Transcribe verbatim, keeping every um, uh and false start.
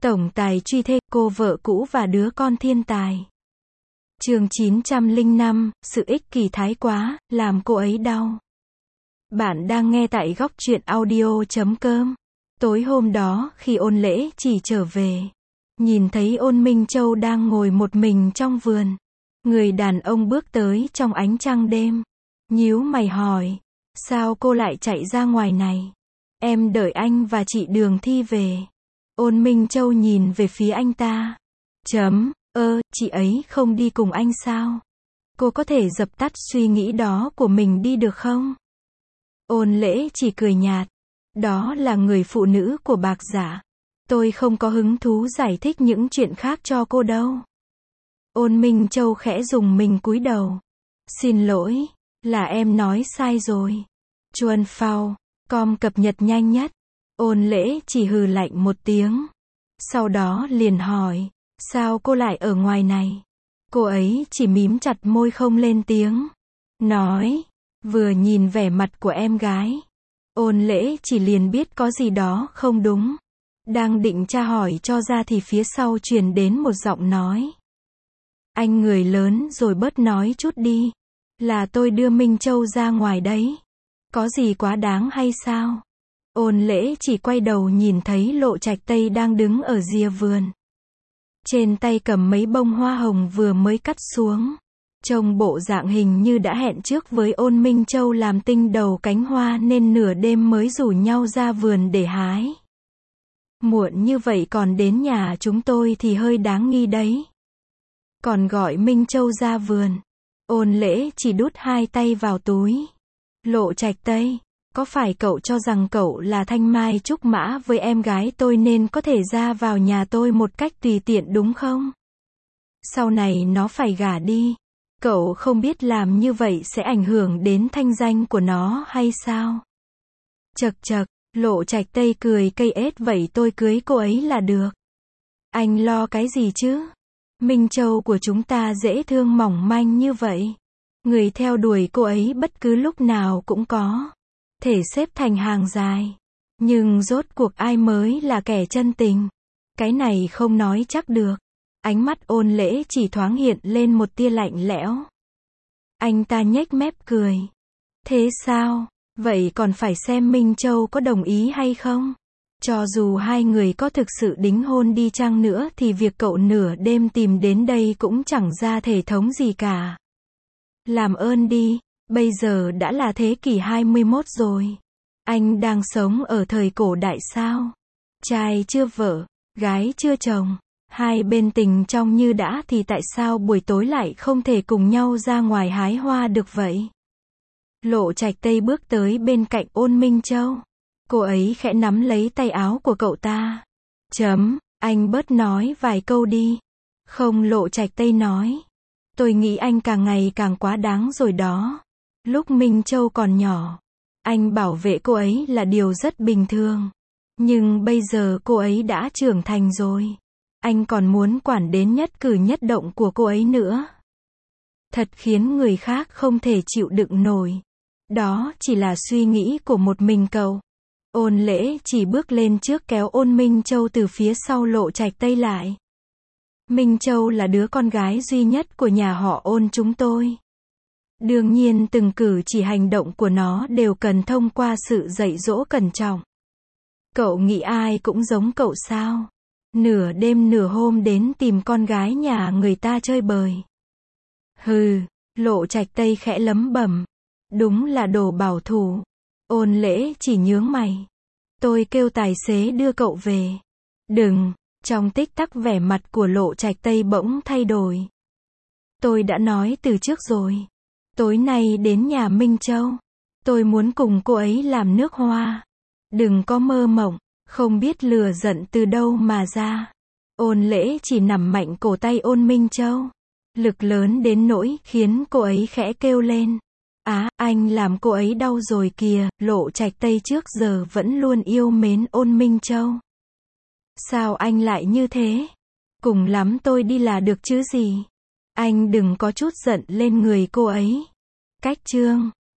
Tổng tài truy thê, cô vợ cũ và đứa con thiên tài. Chương chín trăm lẻ năm, sự ích kỷ thái quá, làm cô ấy đau. Bạn đang nghe tại góc truyện audio chấm com. Tối hôm đó, khi Ôn Lễ chỉ trở về, nhìn thấy Ôn Minh Châu đang ngồi một mình trong vườn. Người đàn ông bước tới trong ánh trăng đêm. Nhíu mày hỏi, sao cô lại chạy ra ngoài này? Em đợi anh và chị Đường Thi về. Ôn Minh Châu nhìn về phía anh ta. Chấm, ơ, chị ấy không đi cùng anh sao? Cô có thể dập tắt suy nghĩ đó của mình đi được không? Ôn Lễ chỉ cười nhạt. Đó là người phụ nữ của Bạc Giả. Tôi không có hứng thú giải thích những chuyện khác cho cô đâu. Ôn Minh Châu khẽ rùng mình cúi đầu. Xin lỗi, là em nói sai rồi. Chuan Phao, com cập nhật nhanh nhất. Ôn Lễ chỉ hừ lạnh một tiếng. Sau đó liền hỏi, sao cô lại ở ngoài này? Cô ấy chỉ mím chặt môi không lên tiếng. Nói, vừa nhìn vẻ mặt của em gái, Ôn Lễ chỉ liền biết có gì đó không đúng. Đang định tra hỏi cho ra thì phía sau truyền đến một giọng nói. Anh người lớn rồi bớt nói chút đi. Là tôi đưa Minh Châu ra ngoài đấy. Có gì quá đáng hay sao? Ôn Lễ chỉ quay đầu nhìn thấy Lộ Trạch Tây đang đứng ở rìa vườn. Trên tay cầm mấy bông hoa hồng vừa mới cắt xuống. Trông bộ dạng hình như đã hẹn trước với Ôn Minh Châu làm tinh đầu cánh hoa nên nửa đêm mới rủ nhau ra vườn để hái. Muộn như vậy còn đến nhà chúng tôi thì hơi đáng nghi đấy. Còn gọi Minh Châu ra vườn. Ôn Lễ chỉ đút hai tay vào túi. Lộ Trạch Tây, có phải cậu cho rằng cậu là thanh mai trúc mã với em gái tôi nên có thể ra vào nhà tôi một cách tùy tiện đúng không? Sau này nó phải gả đi. Cậu không biết làm như vậy sẽ ảnh hưởng đến thanh danh của nó hay sao? Chậc chậc, Lộ Trạch Tây cười cây ết, vậy tôi cưới cô ấy là được. Anh lo cái gì chứ? Minh Châu của chúng ta dễ thương mỏng manh như vậy. Người theo đuổi cô ấy bất cứ lúc nào cũng có. Thể xếp thành hàng dài. Nhưng rốt cuộc ai mới là kẻ chân tình? Cái này không nói chắc được. Ánh mắt Ôn Lễ chỉ thoáng hiện lên một tia lạnh lẽo. Anh ta nhếch mép cười. Thế sao? Vậy còn phải xem Minh Châu có đồng ý hay không? Cho dù hai người có thực sự đính hôn đi chăng nữa thì việc cậu nửa đêm tìm đến đây cũng chẳng ra thể thống gì cả. Làm ơn đi, bây giờ đã là thế kỷ hai mươi mốt rồi. Anh đang sống ở thời cổ đại sao? Trai chưa vợ, gái chưa chồng. Hai bên tình trong như đã thì tại sao buổi tối lại không thể cùng nhau ra ngoài hái hoa được vậy? Lộ Trạch Tây bước tới bên cạnh Ôn Minh Châu. Cô ấy khẽ nắm lấy tay áo của cậu ta. Chấm, anh bớt nói vài câu đi. Không, Lộ Trạch Tây nói. Tôi nghĩ anh càng ngày càng quá đáng rồi đó. Lúc Minh Châu còn nhỏ, anh bảo vệ cô ấy là điều rất bình thường. Nhưng bây giờ cô ấy đã trưởng thành rồi. Anh còn muốn quản đến nhất cử nhất động của cô ấy nữa. Thật khiến người khác không thể chịu đựng nổi. Đó chỉ là suy nghĩ của một mình cậu. Ôn Lễ chỉ bước lên trước kéo Ôn Minh Châu từ phía sau Lộ Trạch Tây lại. Minh Châu là đứa con gái duy nhất của nhà họ Ôn chúng tôi. Đương nhiên từng cử chỉ hành động của nó đều cần thông qua sự dạy dỗ cẩn trọng. Cậu nghĩ ai cũng giống cậu sao? Nửa đêm nửa hôm đến tìm con gái nhà người ta chơi bời. Hừ, Lộ Trạch Tây khẽ lẩm bẩm. Đúng là đồ bảo thủ. Ôn Lễ chỉ nhướng mày. Tôi kêu tài xế đưa cậu về. Đừng, trong tích tắc vẻ mặt của Lộ Trạch Tây bỗng thay đổi. Tôi đã nói từ trước rồi. Tối nay đến nhà Minh Châu. Tôi muốn cùng cô ấy làm nước hoa. Đừng có mơ mộng, không biết lửa giận từ đâu mà ra. Ôn Lễ chỉ nắm mạnh cổ tay Ôn Minh Châu. Lực lớn đến nỗi khiến cô ấy khẽ kêu lên. Á, anh làm cô ấy đau rồi kìa. Lộ Trạch Tây trước giờ vẫn luôn yêu mến Ôn Minh Châu. Sao anh lại như thế? Cùng lắm tôi đi là được chứ gì? Anh đừng có chút giận lên người cô ấy. Cách chương